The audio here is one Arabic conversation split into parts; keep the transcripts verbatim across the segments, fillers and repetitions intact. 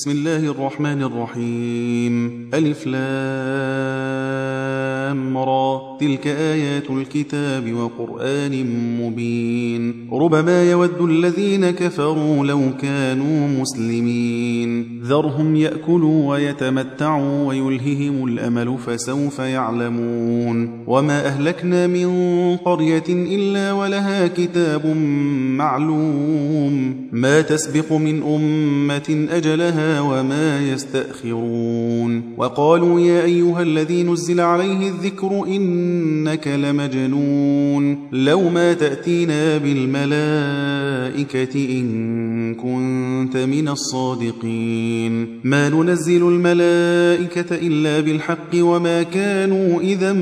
بسم الله الرحمن الرحيم. ألف لام را، تلك آيات الكتاب وقرآن مبين. ربما يود الذين كفروا لو كانوا مسلمين. ذرهم يأكلوا ويتمتعوا ويلههم الأمل فسوف يعلمون. وما أهلكنا من قرية إلا ولها كتاب معلوم، ما تسبق من أمة أجلها وما يستأخرون. وقالوا يا أيها الذي نزل عليه الذكر إنك لمجنون، لو ما تأتينا بالملائكة إن كنت من الصادقين. ما ننزل الملائكة إلا بالحق وما كانوا إذا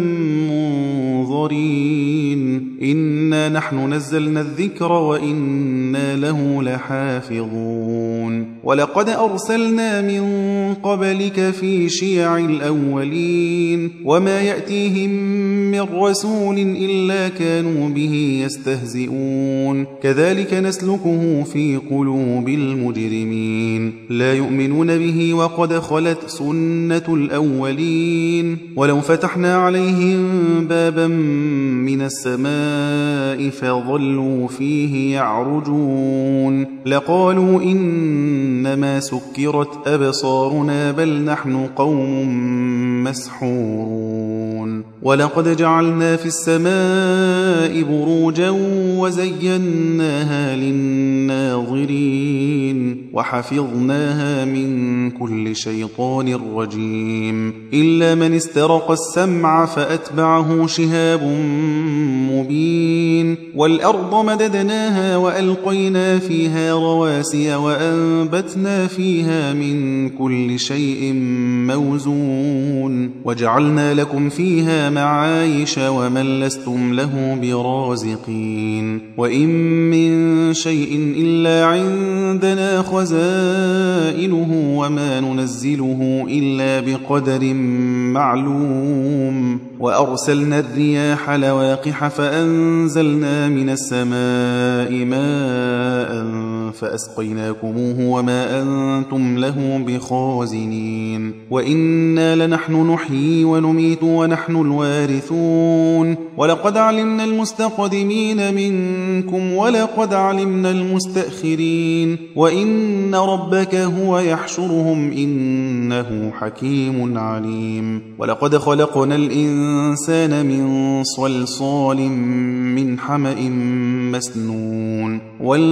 منظرين. إنا نحن نزلنا الذكر وإنا له لحافظون. ولقد أرسلنا من قبلك في شيع الأولين، وما يأتيهم من رسول إلا كانوا به يستهزئون. كذلك نسلكه في قلوب المجرمين، لا يؤمنون به وقد خلت سنة الأولين. ولو فتحنا عليهم بابا من السماء فظلوا فيه يعرجون لقالوا إنما سكرت أبصارنا بل نحن قوم مسحورون. ولقد جعلنا في السماء بروجا وزيناها للناظرين وحفظناها من كل شيطان رجيم، إلا من استرق السمع فأتبعه شهاب مبين. والأرض مددناها وألقينا فيها رواسي وأنبتنا فيها من كل شيء موزون، وجعلنا لكم فيها معايش ومن لستم له برازقين. وإن من شيء إلا عندنا خزائنه وما ننزله إلا بقدر معلوم. وأرسلنا الرياح لواقح فأنزلنا من السماء ماء فأسقيناكموه وما أنتم له بخازنين. وإنا لنحن نحيي ونميت ونحن الوارثون. ولقد علمنا المستقدمين منكم ولقد علمنا المستأخرين. وإن ربك هو يحشرهم إنه حكيم عليم. ولقد خلقنا الإنسان من صلصال من حمأ مسنون.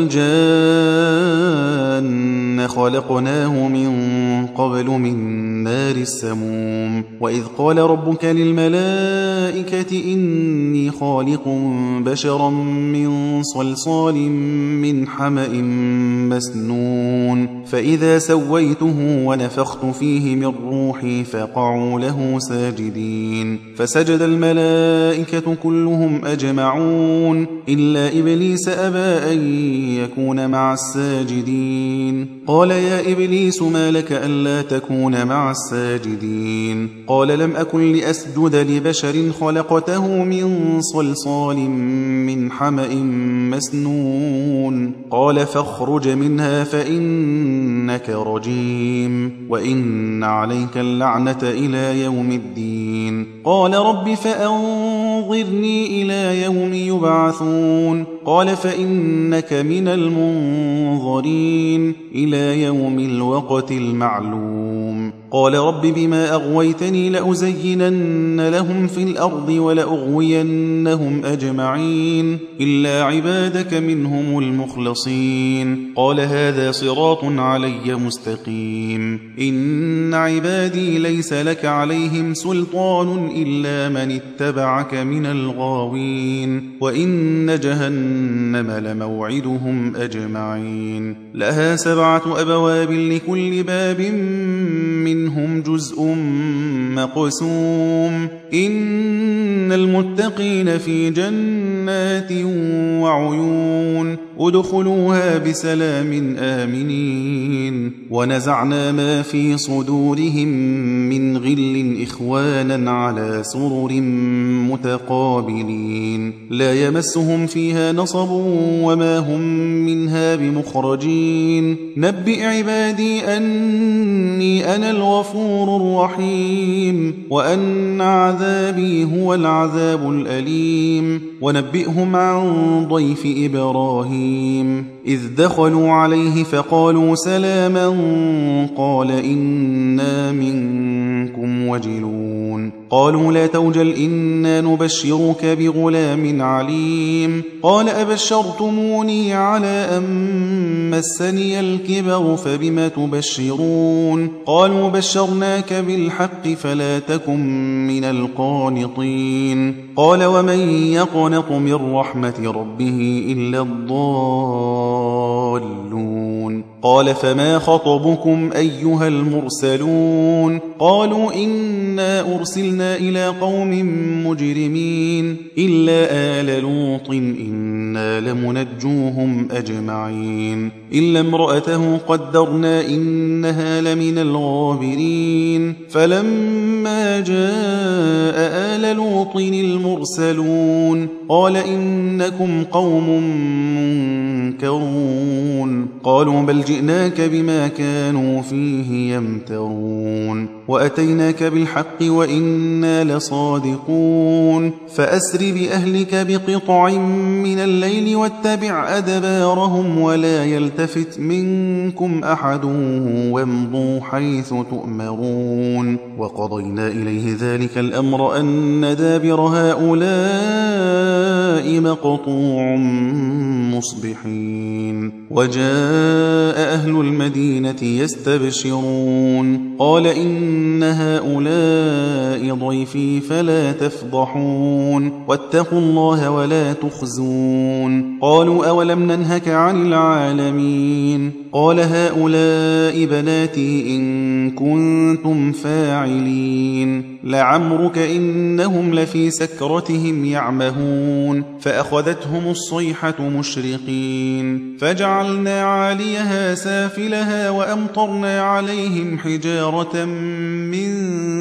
والجان خلقناه من قبل من نار السموم. وإذ قال ربك للملائكة إني خالق بشرا من صلصال من حمأ مسنون، فإذا سويته ونفخت فيه من روحي فقعوا له ساجدين. فسجد الملائكة كلهم أجمعون إلا إبليس أبى أن يكون مع الساجدين. قال يا إبليس ما لك ألا تكون مع الساجدين؟ قال لم أكن لأسجد لبشر خلقته من صلصال من حمأ مسنون. قال فاخرج منها فإنك رجيم وإن عليك اللعنة إلى يوم الدين. قال رب فأنظرني إلى يوم يبعثون. قال فإنك من المنظرين إلى يوم الوقت المعلوم. قال رب بما أغويتني لأزينن لهم في الأرض ولأغوينهم أجمعين إلا عبادك منهم المخلصين. قال هذا صراط علي مستقيم. إن عبادي ليس لك عليهم سلطان إلا من اتبعك من الغاوين. وإن جهنم لموعدهم أجمعين. لها سبعة أبواب لكل باب منهم جزء مقسوم. إن المتقين في جنات وعيون. ادخلوها بسلام آمنين ونزعنا ما في صدورهم من غل إخوانا على سرر متقابلين لا يمسهم فيها نصب وما هم منها بمخرجين نبئ عبادي أني أنا الغفور الرحيم وأن عذابي هو العذاب الأليم ونبئهم عن ضيف إبراهيم إذ دخلوا عليه فقالوا سلاما قال إنا منكم وجلون قالوا لا توجل إنا نبشرك بغلام عليم قال أبشرتموني على أن مسني الكبر فبم تبشرون قالوا بشرناك بالحق فلا تكن من القانطين قال ومن يقنط من رحمة ربه إلا الضالون قال فما خطبكم أيها المرسلون قالوا إنا أرسلنا إلى قوم مجرمين إلا آل لوط إنا لمنجوهم أجمعين إلا امرأته قدرنا إنها لمن الغابرين فلما جاء آل لوط المرسلون قال إنكم قوم منكرون قالوا بل جئناك بما كانوا فيه يمترون وأتيناك بالحق وإنا لصادقون فأسر بأهلك بقطع من الليل واتبع أدبارهم ولا يلتفت منكم أحد وامضوا حيث تؤمرون وقضينا إليه ذلك الأمر أن دابر هؤلاء مقطوع مصبحين وجاء أهل المدينة يستبشرون قال إن هؤلاء ضيفي فلا تفضحون واتقوا الله ولا تخزون قالوا أولم ننهك عن العالمين قال هؤلاء بناتي إن كنتم فاعلين لعمرك إنهم لفي سكرتهم يعمهون فأخذتهم الصيحة مشرقين فجعلنا عاليها سافلها وأمطرنا عليهم حجارة من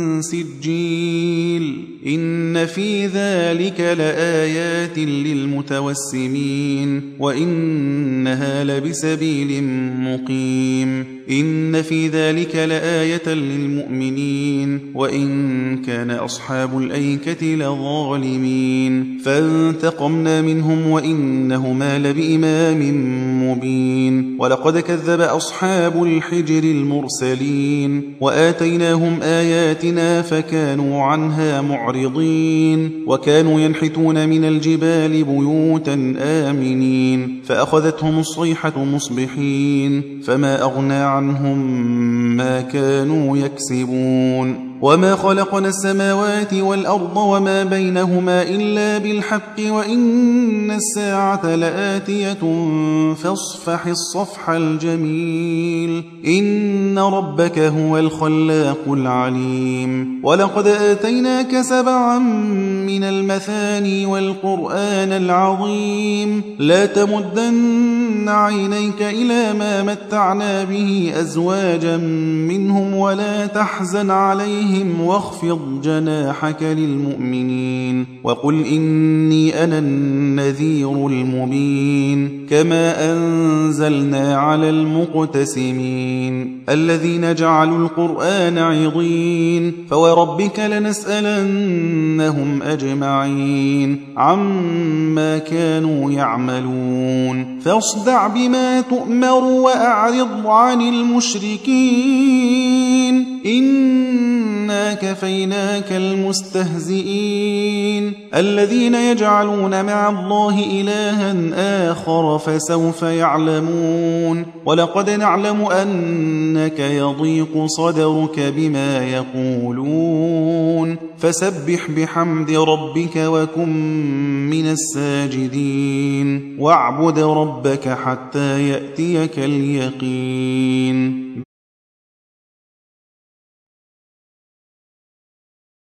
سجيل إن في ذلك لآيات للمتوسمين وإنها لبسبيل مقيم إن في ذلك لآية للمؤمنين وإن كان أصحاب الأيكة لظالمين فانتقمنا منهم وإنهما لبإمام مبين ولقد كذب أصحاب الحجر المرسلين وآتيناهم آياتنا فكانوا عنها معرضين وكانوا ينحتون من الجبال بيوتا آمنين فأخذتهم الصيحة مصبحين فما أغنى عنهم ما كانوا يكسبون وما خلقنا السماوات والأرض وما بينهما إلا بالحق وإن الساعة لآتية فاصفح الصفح الجميل إن ربك هو الخلاق العليم ولقد آتيناك سبعا من المثاني والقرآن العظيم لا تمدن عينيك إلى ما متعنا به أزواجا منهم ولا تحزن عليهم واخفض جناحك للمؤمنين وقل إني أنا النذير المبين كما أنزلنا على المقتسمين الذين جعلوا القرآن عضين فوربك لنسألنهم أجمعين عما كانوا يعملون فاصدع بما تؤمر وأعرض عن المشركين إنا كفيناك المستهزئين الذين يجعلون مع الله إلها آخر فسوف يعلمون ولقد نعلم أنك يضيق صدرك بما يقولون فسبح بحمد ربك وكن من الساجدين واعبد ربك حتى يأتيك اليقين